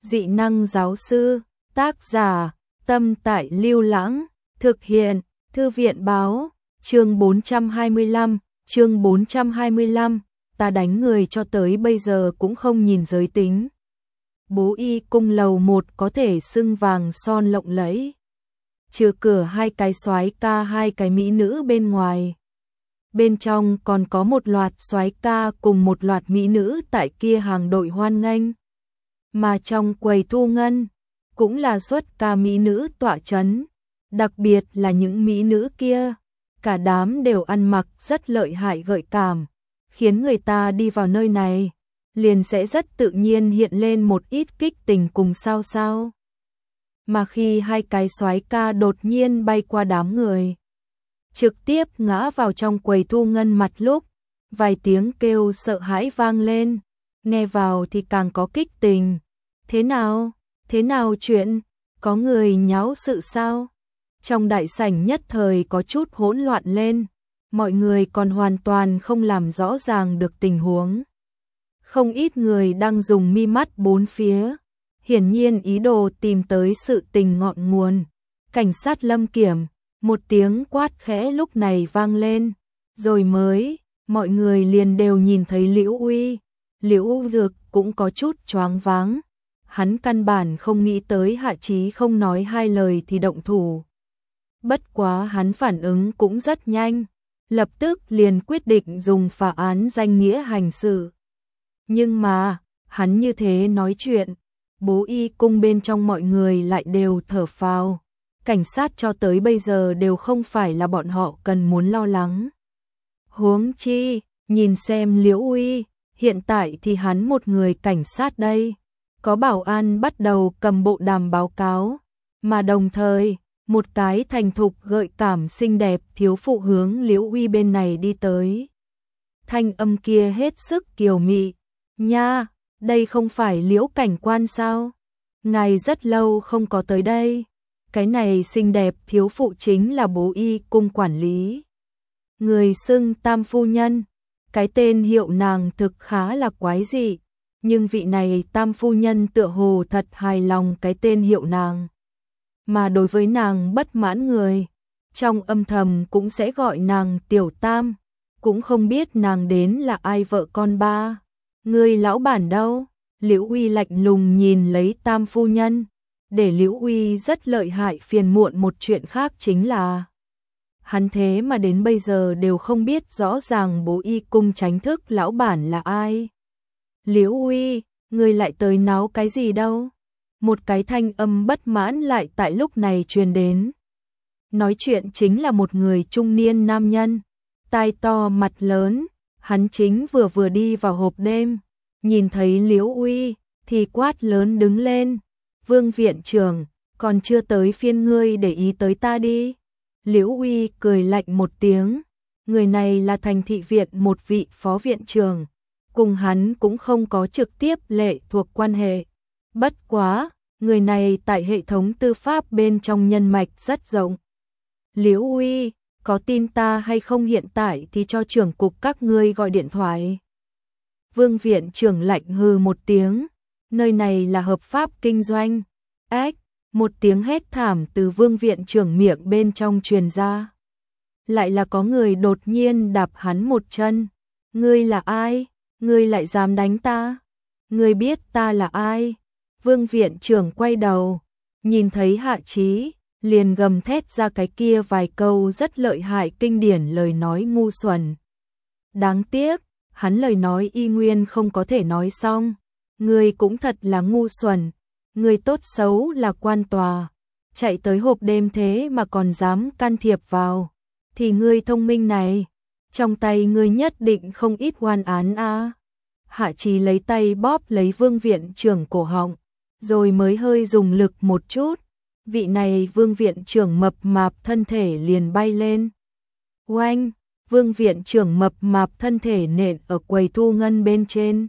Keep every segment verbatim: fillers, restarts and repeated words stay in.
Dị năng giáo sư, tác giả, Tâm Tại Lưu Lãng, thực hiện, Thư viện báo, chương bốn trăm hai mươi lăm, chương bốn trăm hai mươi lăm, ta đánh người cho tới bây giờ cũng không nhìn giới tính. Bố y cung lầu một có thể xưng vàng son lộng lẫy. Trừ cửa hai cái soái ca hai cái mỹ nữ bên ngoài. Bên trong còn có một loạt soái ca cùng một loạt mỹ nữ tại kia hàng đội hoan nghênh. Mà trong quầy thu ngân, cũng là xuất ca mỹ nữ tọa chấn. Đặc biệt là những mỹ nữ kia, cả đám đều ăn mặc rất lợi hại gợi cảm, khiến người ta đi vào nơi này, liền sẽ rất tự nhiên hiện lên một ít kích tình cùng sao sao. Mà khi hai cái soái ca đột nhiên bay qua đám người, trực tiếp ngã vào trong quầy thu ngân mặt lúc, vài tiếng kêu sợ hãi vang lên, nghe vào thì càng có kích tình. Thế nào? Thế nào chuyện? Có người nháo sự sao? Trong đại sảnh nhất thời có chút hỗn loạn lên, mọi người còn hoàn toàn không làm rõ ràng được tình huống. Không ít người đang dùng mi mắt bốn phía, hiển nhiên ý đồ tìm tới sự tình ngọn nguồn. Cảnh sát Lâm Kiểm, một tiếng quát khẽ lúc này vang lên, rồi mới, mọi người liền đều nhìn thấy Liễu Uy. Liễu Dược cũng có chút choáng váng, hắn căn bản không nghĩ tới Hạ Chí không nói hai lời thì động thủ. Bất quá hắn phản ứng cũng rất nhanh, lập tức liền quyết định dùng phá án danh nghĩa hành sự. Nhưng mà, hắn như thế nói chuyện, bố y cung bên trong mọi người lại đều thở phào. Cảnh sát cho tới bây giờ đều không phải là bọn họ cần muốn lo lắng. Huống chi, nhìn xem Liễu Uy, hiện tại thì hắn một người cảnh sát đây. Có bảo an bắt đầu cầm bộ đàm báo cáo, mà đồng thời, một cái thành thục gợi cảm xinh đẹp thiếu phụ hướng Liễu Uy bên này đi tới. Thanh âm kia hết sức kiều mị. Nha, đây không phải Liễu cảnh quan sao? Ngài rất lâu không có tới đây. Cái này xinh đẹp thiếu phụ chính là bố y cung quản lý. Người xưng Tam phu nhân. Cái tên hiệu nàng thực khá là quái dị, nhưng vị này Tam phu nhân tựa hồ thật hài lòng cái tên hiệu nàng. Mà đối với nàng bất mãn người, trong âm thầm cũng sẽ gọi nàng Tiểu Tam, cũng không biết nàng đến là ai vợ con ba. Người lão bản đâu? Liễu Uy lạnh lùng nhìn lấy Tam phu nhân. Để Liễu Uy rất lợi hại phiền muộn một chuyện khác chính là hắn thế mà đến bây giờ đều không biết rõ ràng bố y cung tránh thức lão bản là ai. Liễu Uy, người lại tới náo cái gì đâu? Một cái thanh âm bất mãn lại tại lúc này truyền đến. Nói chuyện chính là một người trung niên nam nhân, tai to mặt lớn, hắn chính vừa vừa đi vào hộp đêm, nhìn thấy Liễu Uy thì quát lớn đứng lên. Vương viện trưởng, còn chưa tới phiên ngươi để ý tới ta đi. Liễu Uy cười lạnh một tiếng, người này là thành thị viện một vị phó viện trưởng, cùng hắn cũng không có trực tiếp lệ thuộc quan hệ. Bất quá, người này tại hệ thống tư pháp bên trong nhân mạch rất rộng. Liễu Uy, có tin ta hay không hiện tại thì cho trưởng cục các ngươi gọi điện thoại. Vương viện trưởng lạnh hừ một tiếng. Nơi này là hợp pháp kinh doanh. Ách, một tiếng hét thảm từ vương viện trưởng miệng bên trong truyền ra. Lại là có người đột nhiên đạp hắn một chân. Ngươi là ai? Ngươi lại dám đánh ta? Ngươi biết ta là ai? Vương viện trưởng quay đầu, nhìn thấy Hạ Chí, liền gầm thét ra cái kia vài câu rất lợi hại kinh điển lời nói ngu xuẩn. Đáng tiếc, hắn lời nói y nguyên không có thể nói xong. Ngươi cũng thật là ngu xuẩn, ngươi tốt xấu là quan tòa, chạy tới hộp đêm thế mà còn dám can thiệp vào, thì ngươi thông minh này, trong tay ngươi nhất định không ít oan án a. À. Hạ Chí lấy tay bóp lấy vương viện trưởng cổ họng, rồi mới hơi dùng lực một chút, vị này vương viện trưởng mập mạp thân thể liền bay lên. Oanh, vương viện trưởng mập mạp thân thể nện ở quầy thu ngân bên trên.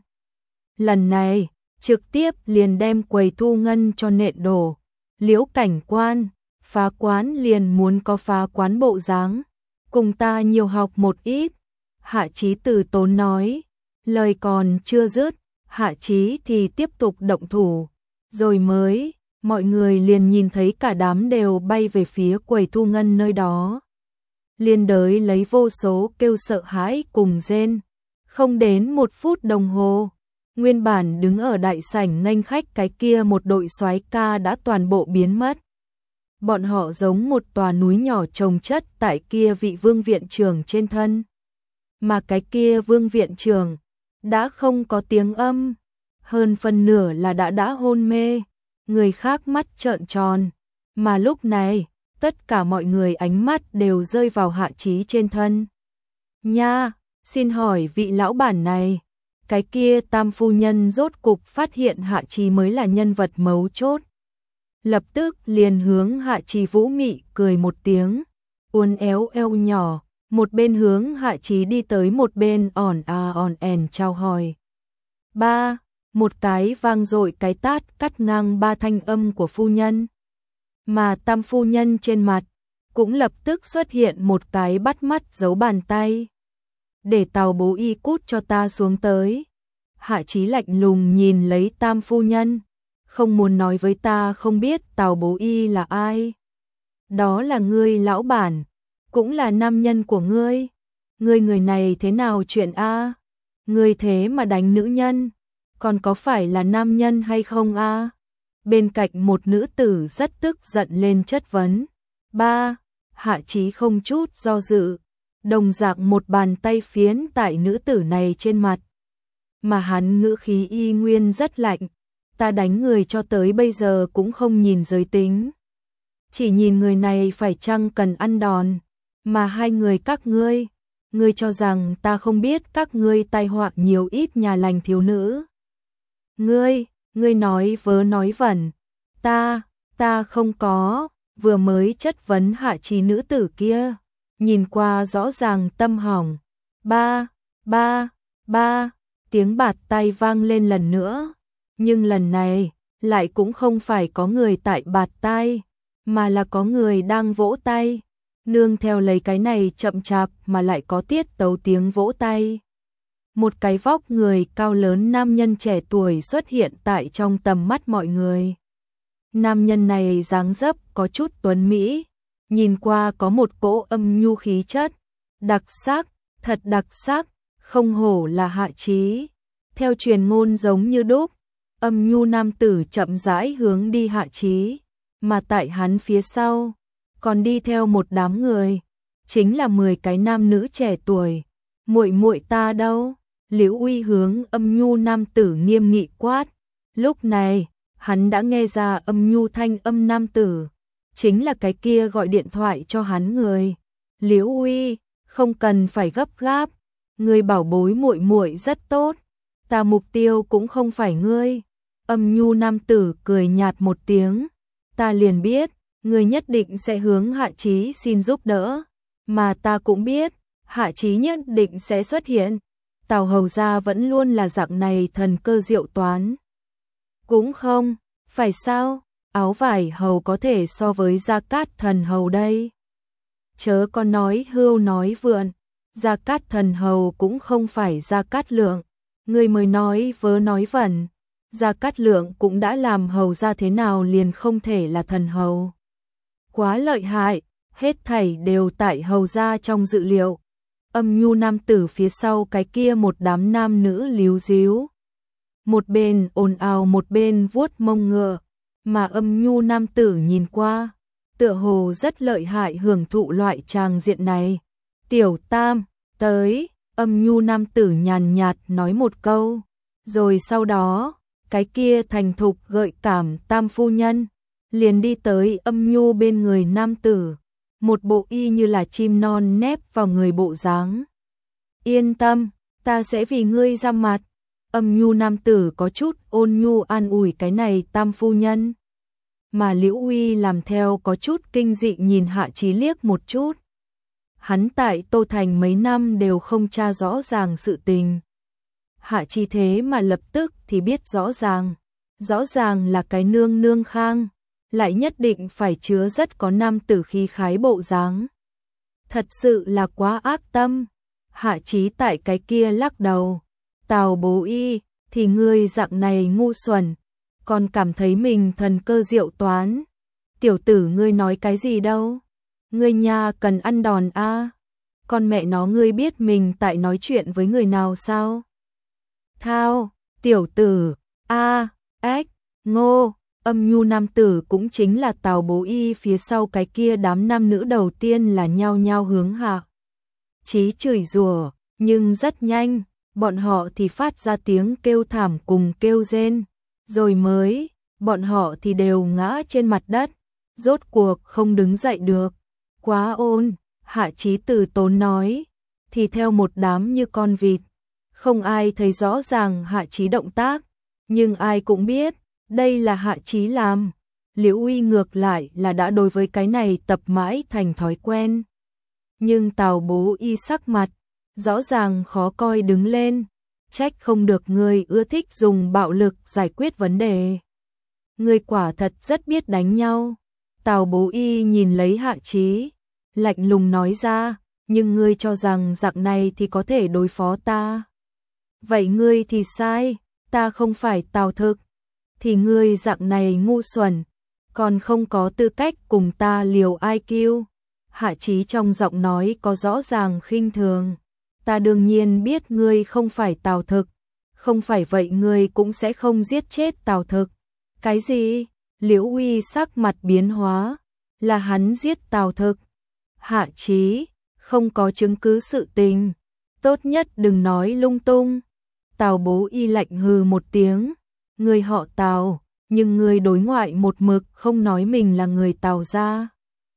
Lần này, trực tiếp liền đem quầy thu ngân cho nện đổ. Liễu cảnh quan, phá quán liền muốn có phá quán bộ dáng, cùng ta nhiều học một ít. Hạ Chí từ tốn nói, lời còn chưa dứt, Hạ Chí thì tiếp tục động thủ. Rồi mới, mọi người liền nhìn thấy cả đám đều bay về phía quầy thu ngân nơi đó. Liên đới lấy vô số kêu sợ hãi cùng rên. Không đến một phút đồng hồ, nguyên bản đứng ở đại sảnh nghênh khách cái kia một đội soái ca đã toàn bộ biến mất. Bọn họ giống một tòa núi nhỏ chồng chất tại kia vị vương viện trưởng trên thân. Mà cái kia vương viện trưởng đã không có tiếng âm, hơn phần nửa là đã đã hôn mê, người khác mắt trợn tròn, mà lúc này, tất cả mọi người ánh mắt đều rơi vào Hạ Chí trên thân. Nha, xin hỏi vị lão bản này, cái kia Tam phu nhân rốt cục phát hiện Hạ Chí mới là nhân vật mấu chốt. Lập tức liền hướng Hạ Chí vũ mị cười một tiếng, uốn éo eo nhỏ, một bên hướng Hạ Chí đi tới một bên ỏn à ỏn ẻn chào hỏi. Ba, một cái vang dội cái tát cắt ngang ba thanh âm của phu nhân. Mà Tam phu nhân trên mặt cũng lập tức xuất hiện một cái bắt mắt dấu bàn tay. Để Tào bố y cút cho ta xuống tới. Hạ Chí lạnh lùng nhìn lấy Tam phu nhân, không muốn nói với ta không biết Tào bố y là ai. Đó là ngươi lão bản, cũng là nam nhân của ngươi. Ngươi người này thế nào chuyện a? Ngươi thế mà đánh nữ nhân, còn có phải là nam nhân hay không a? Bên cạnh một nữ tử rất tức giận lên chất vấn. Ba, Hạ Chí không chút do dự, đồng dạng một bàn tay phiến tại nữ tử này trên mặt. Mà hắn ngữ khí y nguyên rất lạnh, ta đánh người cho tới bây giờ cũng không nhìn giới tính. Chỉ nhìn người này phải chăng cần ăn đòn, mà hai người các ngươi, ngươi cho rằng ta không biết các ngươi tai họa nhiều ít nhà lành thiếu nữ. Ngươi, ngươi nói vớ nói vẩn, ta, ta không có, vừa mới chất vấn Hạ Chí nữ tử kia, nhìn qua rõ ràng tâm hỏng. Ba, ba, ba, tiếng bạt tay vang lên lần nữa, nhưng lần này, lại cũng không phải có người tại bạt tay, mà là có người đang vỗ tay, nương theo lấy cái này chậm chạp mà lại có tiết tấu tiếng vỗ tay. Một cái vóc người cao lớn nam nhân trẻ tuổi xuất hiện tại trong tầm mắt mọi người. Nam nhân này dáng dấp có chút tuấn mỹ, nhìn qua có một cỗ âm nhu khí chất, đặc sắc, thật đặc sắc, không hổ là Hạ Chí. Theo truyền ngôn giống như đúc, âm nhu nam tử chậm rãi hướng đi Hạ Chí, mà tại hắn phía sau, còn đi theo một đám người, chính là mười cái nam nữ trẻ tuổi. Muội muội ta đâu? Liễu Uy hướng âm nhu nam tử nghiêm nghị quát. Lúc này, hắn đã nghe ra âm nhu thanh âm nam tử, chính là cái kia gọi điện thoại cho hắn người. Liễu Uy, không cần phải gấp gáp, ngươi bảo bối muội muội rất tốt, ta mục tiêu cũng không phải ngươi. Âm nhu nam tử cười nhạt một tiếng, ta liền biết, ngươi nhất định sẽ hướng Hạ Chí xin giúp đỡ, mà ta cũng biết, Hạ Chí nhất định sẽ xuất hiện. Tào hầu gia vẫn luôn là dạng này thần cơ diệu toán. Cũng không, phải sao, áo vải hầu có thể so với Gia Cát thần hầu đây. Chớ có nói hưu nói vượn, Gia Cát thần hầu cũng không phải Gia Cát Lượng, người mới nói vớ nói vẩn. Gia Cát Lượng cũng đã làm hầu gia thế nào liền không thể là thần hầu. Quá lợi hại, hết thảy đều tại hầu gia trong dự liệu. Âm nhu nam tử phía sau cái kia một đám nam nữ líu díu. Một bên ồn ào một bên vuốt mông ngựa, mà âm nhu nam tử nhìn qua, tựa hồ rất lợi hại hưởng thụ loại tràng diện này. Tiểu Tam, tới, âm nhu nam tử nhàn nhạt nói một câu, rồi sau đó, cái kia thành thục gợi cảm Tam phu nhân, liền đi tới âm nhu bên người nam tử. Một bộ y như là chim non nép vào người bộ dáng. Yên tâm, ta sẽ vì ngươi ra mặt. Âm nhu nam tử có chút ôn nhu an ủi cái này Tam phu nhân. Mà Liễu Uy làm theo có chút kinh dị nhìn Hạ Chí liếc một chút. Hắn tại Tô Thành mấy năm đều không tra rõ ràng sự tình. Hạ Chí thế mà lập tức thì biết rõ ràng. Rõ ràng là cái nương nương khang, lại nhất định phải chứa rất có nam tử khí khái bộ dáng. Thật sự là quá ác tâm. Hạ Chí tại cái kia lắc đầu. Tào bố y, thì ngươi dạng này ngu xuẩn, còn cảm thấy mình thần cơ diệu toán. Tiểu tử ngươi nói cái gì đâu? Ngươi nha cần ăn đòn a. À? Con mẹ nó ngươi biết mình tại nói chuyện với người nào sao? Thao, tiểu tử, a, ếch, ngô, âm nhu nam tử cũng chính là Tào Bố Y phía sau cái kia đám nam nữ đầu tiên là nhao nhao hướng Hạ Chí chửi rủa, nhưng rất nhanh, bọn họ thì phát ra tiếng kêu thảm cùng kêu rên, rồi mới, bọn họ thì đều ngã trên mặt đất, rốt cuộc không đứng dậy được. Quá ôn, Hạ Chí từ tốn nói, thì theo một đám như con vịt, không ai thấy rõ ràng Hạ Chí động tác, nhưng ai cũng biết, đây là Hạ Chí làm. Liễu Uy ngược lại là đã đối với cái này tập mãi thành thói quen. Nhưng Tào Bố Y sắc mặt, rõ ràng khó coi đứng lên, trách không được người ưa thích dùng bạo lực giải quyết vấn đề. Người quả thật rất biết đánh nhau. Tào Bố Y nhìn lấy Hạ Chí, lạnh lùng nói ra, nhưng ngươi cho rằng dạng này thì có thể đối phó ta. Vậy ngươi thì sai, ta không phải Tào Thực, thì ngươi dạng này ngu xuẩn, còn không có tư cách cùng ta liều I Q. Hạ Chí trong giọng nói có rõ ràng khinh thường, ta đương nhiên biết ngươi không phải Tào Thực, không phải vậy ngươi cũng sẽ không giết chết Tào Thực. Cái gì? Liễu Uy sắc mặt biến hóa, là hắn giết Tào Thực. Hạ Chí, không có chứng cứ sự tình, tốt nhất đừng nói lung tung. Tào Bố Y lạnh hừ một tiếng, người họ Tào, nhưng người đối ngoại một mực không nói mình là người Tào gia.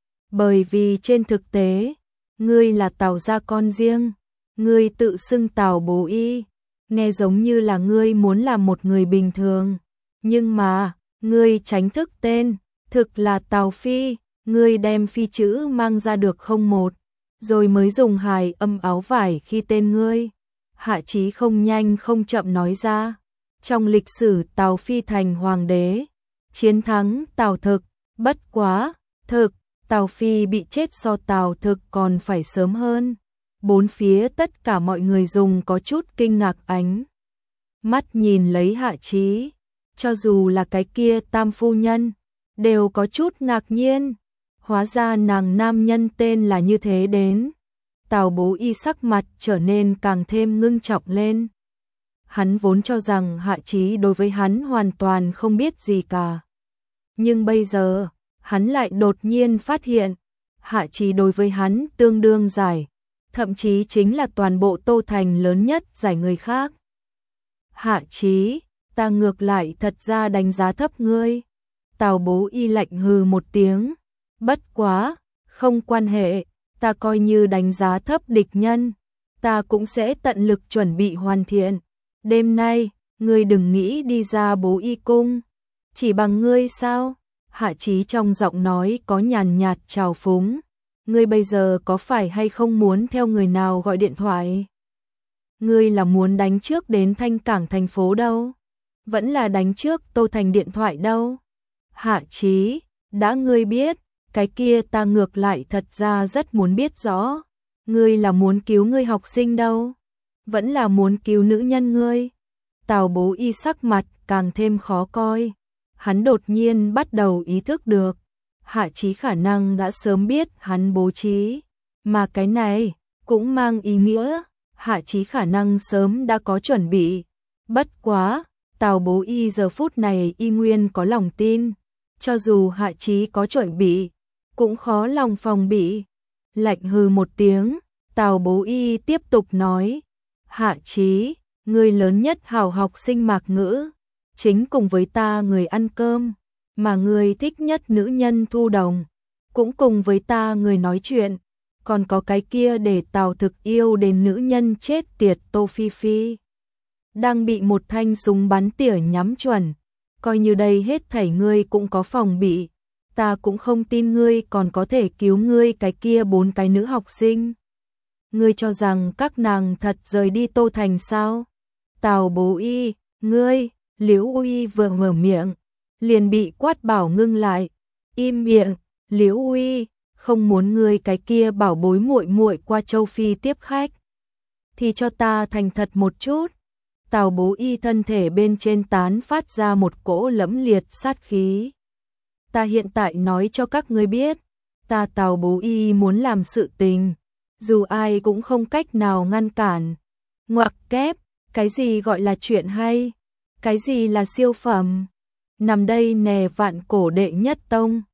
Bởi vì trên thực tế, ngươi là Tào gia con riêng, ngươi tự xưng Tào Bố Y, nghe giống như là ngươi muốn làm một người bình thường, nhưng mà, ngươi tránh thức tên, thực là Tào Phi, ngươi đem phi chữ mang ra được không một, rồi mới dùng hài âm áo vải khi tên ngươi. Hạ Chí không nhanh không chậm nói ra, trong lịch sử Tào Phi thành hoàng đế, chiến thắng Tào Thực, bất quá, thực, Tào Phi bị chết so Tào Thực còn phải sớm hơn. Bốn phía tất cả mọi người dùng có chút kinh ngạc ánh mắt nhìn lấy Hạ Chí, cho dù là cái kia tam phu nhân, đều có chút ngạc nhiên, hóa ra nàng nam nhân tên là như thế đến. Tào Bố Y sắc mặt trở nên càng thêm ngưng trọng lên. Hắn vốn cho rằng Hạ Chí đối với hắn hoàn toàn không biết gì cả. Nhưng bây giờ, hắn lại đột nhiên phát hiện, Hạ Chí đối với hắn tương đương giải, thậm chí chính là toàn bộ Tô Thành lớn nhất giải người khác. Hạ Chí, ta ngược lại thật ra đánh giá thấp ngươi. Tào Bố Y lạnh hừ một tiếng, bất quá, không quan hệ, ta coi như đánh giá thấp địch nhân, ta cũng sẽ tận lực chuẩn bị hoàn thiện. Đêm nay, ngươi đừng nghĩ đi ra Bố Y cung, chỉ bằng ngươi sao? Hạ Chí trong giọng nói có nhàn nhạt trào phúng, ngươi bây giờ có phải hay không muốn theo người nào gọi điện thoại? Ngươi là muốn đánh trước đến Thanh Cảng thành phố đâu? Vẫn là đánh trước Tô Thành điện thoại đâu? Hạ Chí, đã ngươi biết, cái kia ta ngược lại thật ra rất muốn biết rõ, ngươi là muốn cứu ngươi học sinh đâu? Vẫn là muốn cứu nữ nhân ngươi? Tào Bố Y sắc mặt càng thêm khó coi, hắn đột nhiên bắt đầu ý thức được, Hạ Chí khả năng đã sớm biết hắn bố trí, mà cái này cũng mang ý nghĩa, Hạ Chí khả năng sớm đã có chuẩn bị. Bất quá, Tào Bố Y giờ phút này y nguyên có lòng tin, cho dù Hạ Chí có chuẩn bị, cũng khó lòng phòng bị. Lạnh hừ một tiếng, Tào Bố Y tiếp tục nói, Hạ Chí, ngươi lớn nhất hảo học sinh Mạc Ngữ, chính cùng với ta người ăn cơm, mà ngươi thích nhất nữ nhân Thu Đồng, cũng cùng với ta người nói chuyện, còn có cái kia để Tào Thực yêu đến nữ nhân chết tiệt Tô Phi Phi, đang bị một thanh súng bắn tỉa nhắm chuẩn, coi như đây hết thảy ngươi cũng có phòng bị, ta cũng không tin ngươi còn có thể cứu ngươi cái kia bốn cái nữ học sinh. Ngươi cho rằng các nàng thật rời đi Tô Thành sao? Tào Bố Y, ngươi, Liễu Uy vừa mở miệng, liền bị quát bảo ngưng lại, im miệng, Liễu Uy, không muốn ngươi cái kia bảo bối muội muội qua châu Phi tiếp khách, thì cho ta thành thật một chút. Tào Bố Y thân thể bên trên tán phát ra một cỗ lẫm liệt sát khí. Ta hiện tại nói cho các ngươi biết, ta Tào Bố Y muốn làm sự tình, dù ai cũng không cách nào ngăn cản. Ngoặc kép, cái gì gọi là chuyện hay? Cái gì là siêu phẩm? Nằm đây nè vạn cổ đệ nhất tông.